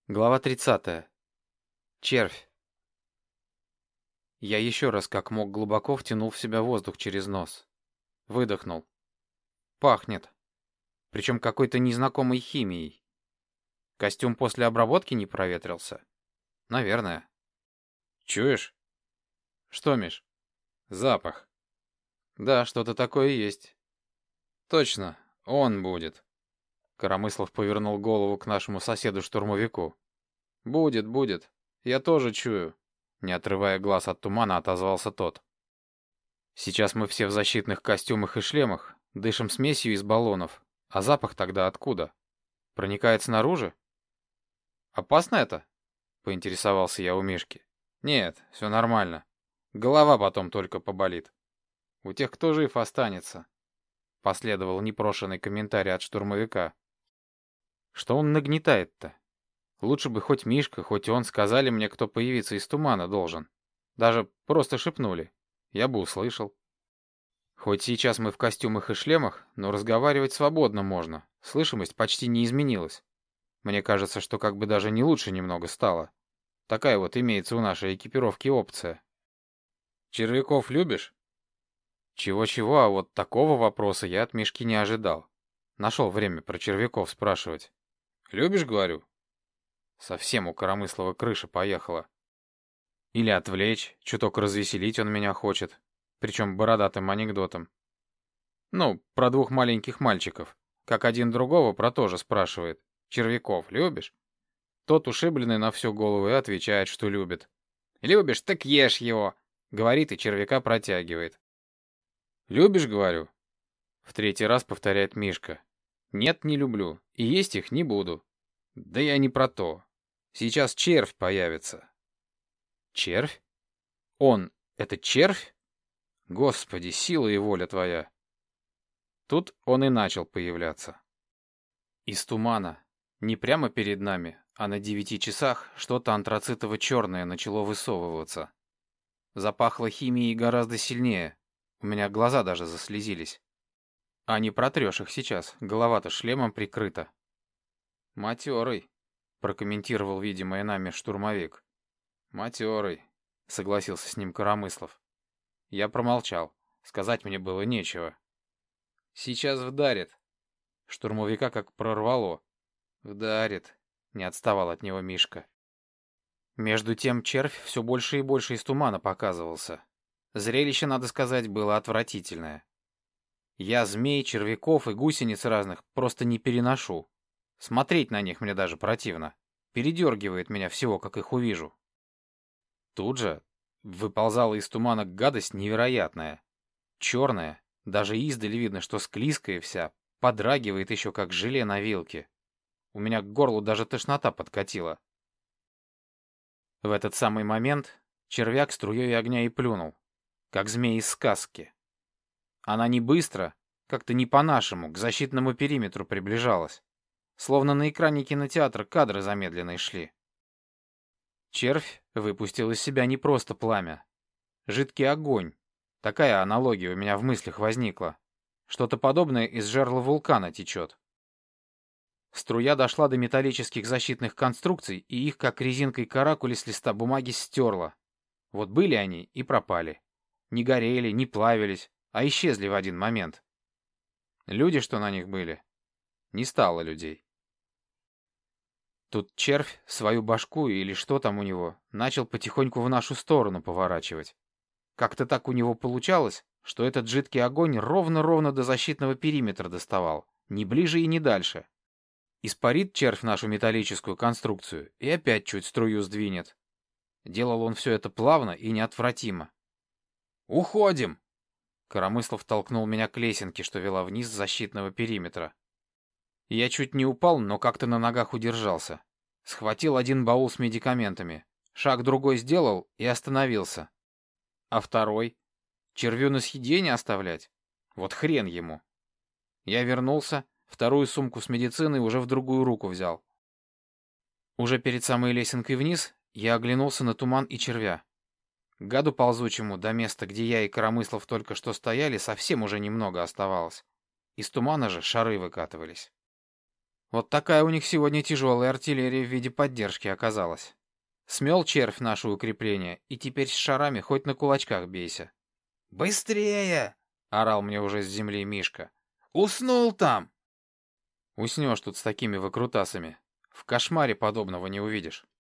Глава 30. Червь. Я еще раз как мог глубоко втянул в себя воздух через нос. Выдохнул. Пахнет. Причем какой-то незнакомой химией. Костюм после обработки не проветрился? Наверное. Чуешь? Что, Миш? Запах. Да, что-то такое есть. Точно, он будет. Коромыслов повернул голову к нашему соседу-штурмовику. Будет, будет. Я тоже чую. Не отрывая глаз от тумана, отозвался тот. Сейчас мы все в защитных костюмах и шлемах, дышим смесью из баллонов. А запах тогда откуда? Проникает снаружи? Опасно это? Поинтересовался я у Мишки. Нет, все нормально. Голова потом только поболит. У тех, кто жив, останется. Последовал непрошенный комментарий от штурмовика. Что он нагнетает-то? Лучше бы хоть Мишка, хоть он сказали мне, кто появиться из тумана должен. Даже просто шепнули. Я бы услышал. Хоть сейчас мы в костюмах и шлемах, но разговаривать свободно можно. Слышимость почти не изменилась. Мне кажется, что как бы даже не лучше немного стало. Такая вот имеется у нашей экипировки опция. Червяков любишь? Чего-чего, а вот такого вопроса я от Мишки не ожидал. Нашел время про червяков спрашивать. Любишь, говорю? Совсем у Коромыслова крыша поехала. Или отвлечь, чуток развеселить он меня хочет. Причем бородатым анекдотом. Ну, про двух маленьких мальчиков. Как один другого про то же спрашивает. Червяков любишь? Тот ушибленный на всю голову и отвечает, что любит. Любишь, так ешь его. Говорит и червяка протягивает. Любишь, говорю? В третий раз повторяет Мишка. Нет, не люблю. И есть их не буду. Да я не про то. Сейчас червь появится. Червь? Он — это червь? Господи, сила и воля твоя. Тут он и начал появляться. Из тумана. Не прямо перед нами, а на 9 часах что-то антрацитово-черное начало высовываться. Запахло химией гораздо сильнее. У меня глаза даже заслезились. А не протрешь их сейчас, голова-то шлемом прикрыта. «Матерый», — прокомментировал видимое нами штурмовик. «Матерый», — согласился с ним Коромыслов. Я промолчал. Сказать мне было нечего. «Сейчас вдарит». Штурмовика как прорвало. «Вдарит», — не отставал от него Мишка. Между тем червь все больше и больше из тумана показывался. Зрелище, надо сказать, было отвратительное. Я змей, червяков и гусениц разных просто не переношу. Смотреть на них мне даже противно. Передергивает меня всего, как их увижу. Тут же выползала из тумана гадость невероятная. Черная, даже издали видно, что склизкая вся, подрагивает еще как желе на вилке. У меня к горлу даже тошнота подкатила. В этот самый момент червяк струей огня и плюнул, как змей из сказки. Она не быстро, как-то не по-нашему, к защитному периметру приближалась. Словно на экране кинотеатра кадры замедленные шли. Червь выпустил из себя не просто пламя. Жидкий огонь. Такая аналогия у меня в мыслях возникла. Что-то подобное из жерла вулкана течет. Струя дошла до металлических защитных конструкций, и их, как резинкой каракули с листа бумаги, стерла. Вот были они и пропали. Не горели, не плавились, а исчезли в один момент. Люди, что на них были? Не стало людей. Тут червь свою башку или что там у него начал потихоньку в нашу сторону поворачивать. Как-то так у него получалось, что этот жидкий огонь ровно-ровно до защитного периметра доставал, ни ближе и ни дальше. Испарит червь нашу металлическую конструкцию и опять чуть струю сдвинет. Делал он все это плавно и неотвратимо. «Уходим!» Коромыслов толкнул меня к лесенке, что вела вниз с защитного периметра. Я чуть не упал, но как-то на ногах удержался. Схватил один баул с медикаментами. Шаг другой сделал и остановился. А второй? Червю на съедение оставлять? Вот хрен ему. Я вернулся, вторую сумку с медициной уже в другую руку взял. Уже перед самой лесенкой вниз я оглянулся на туман и червя. Гаду ползучему до места, где я и Коромыслов только что стояли, совсем уже немного оставалось. Из тумана же шары выкатывались. Вот такая у них сегодня тяжелая артиллерия в виде поддержки оказалась. Смел червь наше укрепление, и теперь с шарами хоть на кулачках бейся. «Быстрее!» — орал мне уже с земли Мишка. «Уснул там!» Уснешь тут с такими выкрутасами. В кошмаре подобного не увидишь.